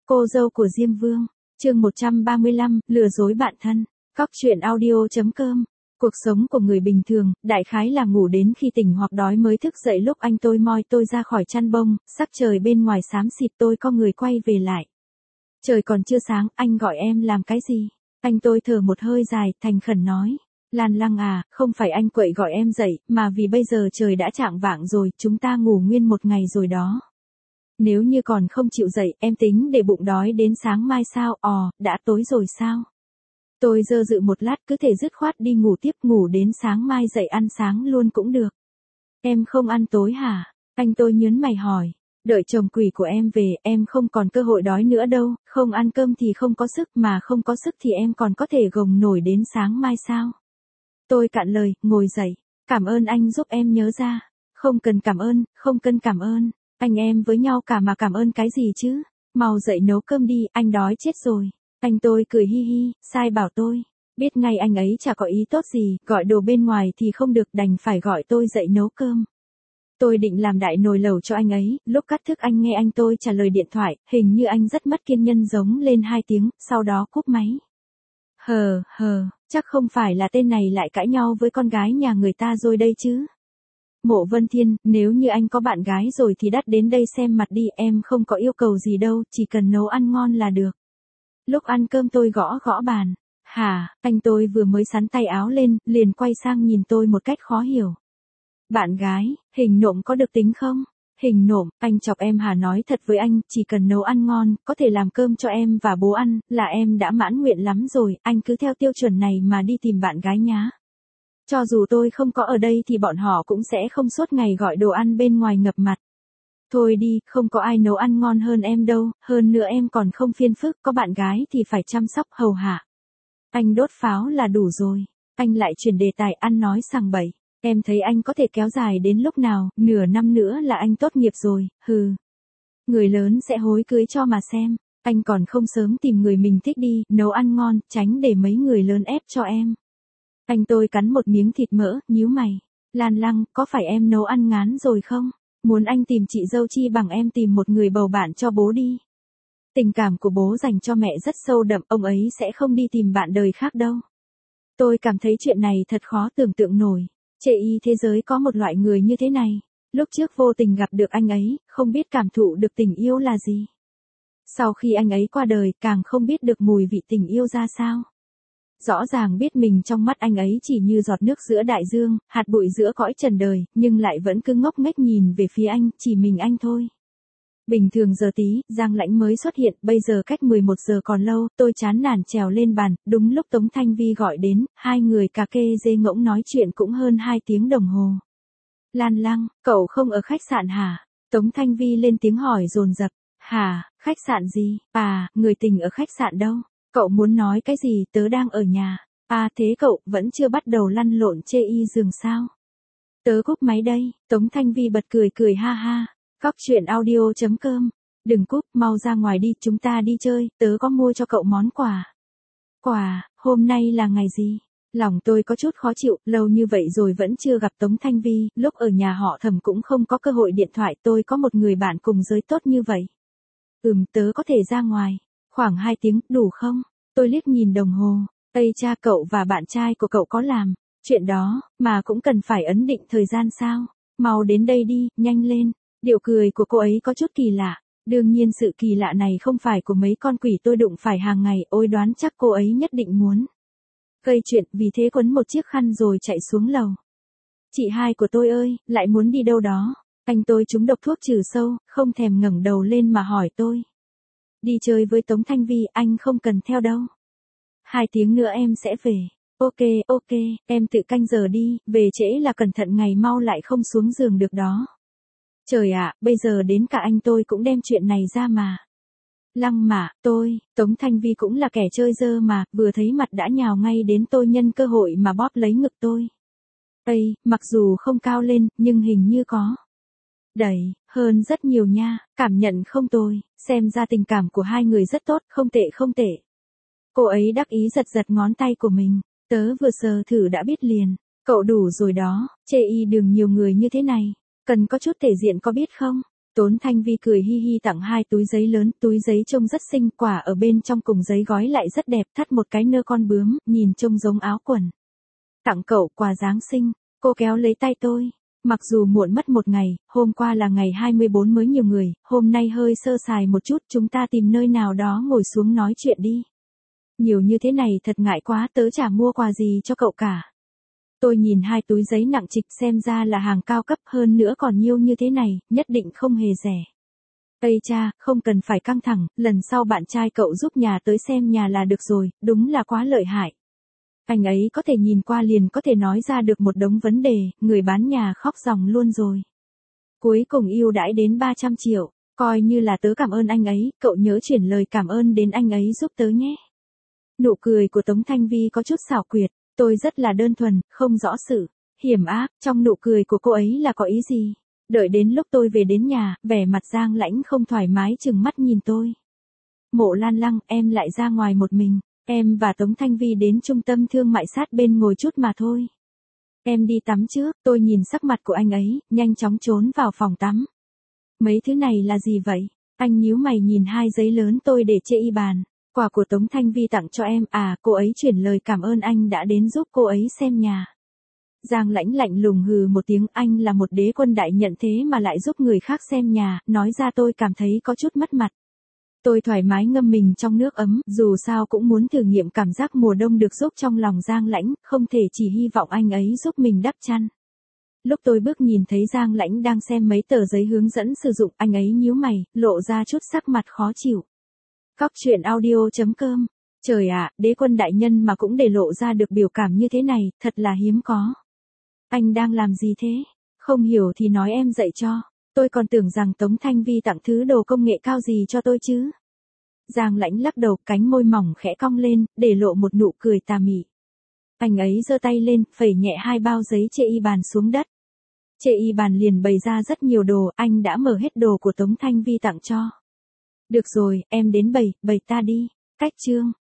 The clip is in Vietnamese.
Cô dâu của Diêm Vương, chương 135, lừa dối bạn thân. Cóc truyện audio.com. Cuộc sống của người bình thường, đại khái là ngủ đến khi tỉnh hoặc đói mới thức dậy. Lúc anh tôi moi tôi ra khỏi chăn bông, sắc trời bên ngoài xám xịt, tôi có người quay về lại. Trời còn chưa sáng, anh gọi em làm cái gì? Anh tôi thở một hơi dài, thành khẩn nói. Lan Lăng à, không phải anh quậy gọi em dậy, mà vì bây giờ trời đã chạng vạng rồi, chúng ta ngủ nguyên một ngày rồi đó. Nếu như còn không chịu dậy, em tính để bụng đói đến sáng mai sao? Đã tối rồi sao? Tôi dơ dự một lát, cứ thể dứt khoát đi ngủ tiếp, ngủ đến sáng mai dậy ăn sáng luôn cũng được. Em không ăn tối hả? Anh tôi nhớn mày hỏi. Đợi chồng quỷ của em về, em không còn cơ hội đói nữa đâu, không ăn cơm thì không có sức, mà không có sức thì em còn có thể gồng nổi đến sáng mai sao? Tôi cạn lời, ngồi dậy. Cảm ơn anh giúp em nhớ ra. Không cần cảm ơn, không cần cảm ơn. Anh em với nhau cả mà cảm ơn cái gì chứ? Mau dậy nấu cơm đi, anh đói chết rồi. Anh tôi cười hi hi, sai bảo tôi. Biết ngay anh ấy chả có ý tốt gì, gọi đồ bên ngoài thì không được, đành phải gọi tôi dậy nấu cơm. Tôi định làm đại nồi lẩu cho anh ấy, lúc cắt thức anh nghe anh tôi trả lời điện thoại, hình như anh rất mất kiên nhẫn giống lên 2 tiếng, sau đó cúp máy. Chắc không phải là tên này lại cãi nhau với con gái nhà người ta rồi đây chứ. Mộ Vân Thiên, nếu như anh có bạn gái rồi thì đắt đến đây xem mặt đi, em không có yêu cầu gì đâu, chỉ cần nấu ăn ngon là được. Lúc ăn cơm tôi gõ gõ bàn. Hả, anh tôi vừa mới xắn tay áo lên, liền quay sang nhìn tôi một cách khó hiểu. Bạn gái, hình nộm có được tính không? Hình nộm, anh chọc em hả? Nói thật với anh, chỉ cần nấu ăn ngon, có thể làm cơm cho em và bố ăn, là em đã mãn nguyện lắm rồi, anh cứ theo tiêu chuẩn này mà đi tìm bạn gái nhá. Cho dù tôi không có ở đây thì bọn họ cũng sẽ không suốt ngày gọi đồ ăn bên ngoài ngập mặt. Thôi đi, không có ai nấu ăn ngon hơn em đâu, hơn nữa em còn không phiền phức, có bạn gái thì phải chăm sóc hầu hạ. Anh đốt pháo là đủ rồi. Anh lại chuyển đề tài ăn nói sằng bậy. Em thấy anh có thể kéo dài đến lúc nào, nửa năm nữa là anh tốt nghiệp rồi, hừ. Người lớn sẽ hối cưới cho mà xem. Anh còn không sớm tìm người mình thích đi, nấu ăn ngon, tránh để mấy người lớn ép cho em. Anh tôi cắn một miếng thịt mỡ, nhíu mày. Lan Lăng, có phải em nấu ăn ngán rồi không? Muốn anh tìm chị dâu chi bằng em tìm một người bầu bạn cho bố đi. Tình cảm của bố dành cho mẹ rất sâu đậm, ông ấy sẽ không đi tìm bạn đời khác đâu. Tôi cảm thấy chuyện này thật khó tưởng tượng nổi. Chê y thế giới có một loại người như thế này. Lúc trước vô tình gặp được anh ấy, không biết cảm thụ được tình yêu là gì. Sau khi anh ấy qua đời, càng không biết được mùi vị tình yêu ra sao. Rõ ràng biết mình trong mắt anh ấy chỉ như giọt nước giữa đại dương, hạt bụi giữa cõi trần đời, nhưng lại vẫn cứ ngốc nghếch nhìn về phía anh, chỉ mình anh thôi. Bình thường giờ tí, Giang Lãnh mới xuất hiện, bây giờ cách 11 giờ còn lâu, tôi chán nản trèo lên bàn, đúng lúc Tống Thanh Vi gọi đến, hai người cà kê dê ngỗng nói chuyện cũng hơn 2 tiếng đồng hồ. Lan Lăng, cậu không ở khách sạn hả? Tống Thanh Vi lên tiếng hỏi dồn dập. Hả, khách sạn gì? Người tình ở khách sạn đâu? Cậu muốn nói cái gì? Tớ đang ở nhà. Thế cậu vẫn chưa bắt đầu lăn lộn chê y giường sao? Tớ cúp máy đây. Tống Thanh Vi bật cười cười ha ha. Cóc truyện audio.com. Đừng cúp, mau ra ngoài đi, chúng ta đi chơi, tớ có mua cho cậu món quà. Quà, hôm nay là ngày gì? Lòng tôi có chút khó chịu, lâu như vậy rồi vẫn chưa gặp Tống Thanh Vi, lúc ở nhà họ Thẩm cũng không có cơ hội điện thoại, tôi có một người bạn cùng giới tốt như vậy. Tớ có thể ra ngoài. Khoảng 2 tiếng, đủ không? Tôi liếc nhìn đồng hồ. Ây cha, cậu và bạn trai của cậu có làm chuyện đó, mà cũng cần phải ấn định thời gian sao? Mau đến đây đi, nhanh lên. Điệu cười của cô ấy có chút kỳ lạ. Đương nhiên sự kỳ lạ này không phải của mấy con quỷ tôi đụng phải hàng ngày, ôi đoán chắc cô ấy nhất định muốn gây chuyện, vì thế quấn một chiếc khăn rồi chạy xuống lầu. Chị hai của tôi ơi, lại muốn đi đâu đó? Anh tôi trúng độc thuốc trừ sâu, không thèm ngẩng đầu lên mà hỏi tôi. Đi chơi với Tống Thanh Vi, anh không cần theo đâu. 2 tiếng nữa em sẽ về. Ok, em tự canh giờ đi, về trễ là cẩn thận ngày mau lại không xuống giường được đó. Trời ạ, bây giờ đến cả anh tôi cũng đem chuyện này ra mà. Lăng mà, Tống Thanh Vi cũng là kẻ chơi dơ mà, vừa thấy mặt đã nhào ngay đến tôi nhân cơ hội mà bóp lấy ngực tôi. Mặc dù không cao lên, nhưng hình như có đẩy hơn rất nhiều nha, cảm nhận không tồi, xem ra tình cảm của hai người rất tốt, không tệ. Cô ấy đắc ý giật giật ngón tay của mình, tớ vừa sờ thử đã biết liền, cậu đủ rồi đó, chê y đường nhiều người như thế này, cần có chút thể diện có biết không? Tốn Thanh Vi cười hi hi tặng 2 túi giấy lớn, túi giấy trông rất xinh, quả ở bên trong cùng giấy gói lại rất đẹp, thắt một cái nơ con bướm, nhìn trông giống áo quần. Tặng cậu quà Giáng sinh, cô kéo lấy tay tôi. Mặc dù muộn mất một ngày, hôm qua là ngày 24 mới nhiều người, hôm nay hơi sơ sài một chút, chúng ta tìm nơi nào đó ngồi xuống nói chuyện đi. Nhiều như thế này thật ngại quá, tớ chả mua quà gì cho cậu cả. Tôi nhìn 2 túi giấy nặng trịch, xem ra là hàng cao cấp, hơn nữa còn nhiêu như thế này, nhất định không hề rẻ. Ây cha, không cần phải căng thẳng, lần sau bạn trai cậu giúp nhà tới xem nhà là được rồi, đúng là quá lợi hại. Anh ấy có thể nhìn qua liền có thể nói ra được một đống vấn đề, người bán nhà khóc ròng luôn rồi. Cuối cùng ưu đãi đến 300 triệu, coi như là tớ cảm ơn anh ấy, cậu nhớ chuyển lời cảm ơn đến anh ấy giúp tớ nhé. Nụ cười của Tống Thanh Vi có chút xảo quyệt, tôi rất là đơn thuần, không rõ sự hiểm ác trong nụ cười của cô ấy là có ý gì. Đợi đến lúc tôi về đến nhà, vẻ mặt Giang Lãnh không thoải mái chừng mắt nhìn tôi. Mộ Lan Lăng, em lại ra ngoài một mình. Em và Tống Thanh Vi đến trung tâm thương mại sát bên ngồi chút mà thôi. Em đi tắm trước, tôi nhìn sắc mặt của anh ấy, nhanh chóng trốn vào phòng tắm. Mấy thứ này là gì vậy? Anh nhíu mày nhìn 2 giấy lớn tôi để trên y bàn. Quà của Tống Thanh Vi tặng cho em à, cô ấy chuyển lời cảm ơn anh đã đến giúp cô ấy xem nhà. Giang Lãnh lạnh lùng hừ một tiếng, anh là một đế quân đại nhận thế mà lại giúp người khác xem nhà, nói ra tôi cảm thấy có chút mất mặt. Tôi thoải mái ngâm mình trong nước ấm, dù sao cũng muốn thử nghiệm cảm giác mùa đông được giúp trong lòng Giang Lãnh, không thể chỉ hy vọng anh ấy giúp mình đắp chăn. Lúc tôi bước nhìn thấy Giang Lãnh đang xem mấy tờ giấy hướng dẫn sử dụng, anh ấy nhíu mày, lộ ra chút sắc mặt khó chịu. Cóc truyện audio.com. Trời ạ, đế quân đại nhân mà cũng để lộ ra được biểu cảm như thế này, thật là hiếm có. Anh đang làm gì thế? Không hiểu thì nói em dạy cho. Tôi còn tưởng rằng Tống Thanh Vi tặng thứ đồ công nghệ cao gì cho tôi chứ. Giang Lãnh lắc đầu, cánh môi mỏng khẽ cong lên, để lộ một nụ cười tà mị. Anh ấy giơ tay lên, phẩy nhẹ 2 bao giấy trên y bàn xuống đất. Trên y bàn liền bày ra rất nhiều đồ, anh đã mở hết đồ của Tống Thanh Vi tặng cho. Được rồi, em đến bày ta đi. Cách chương.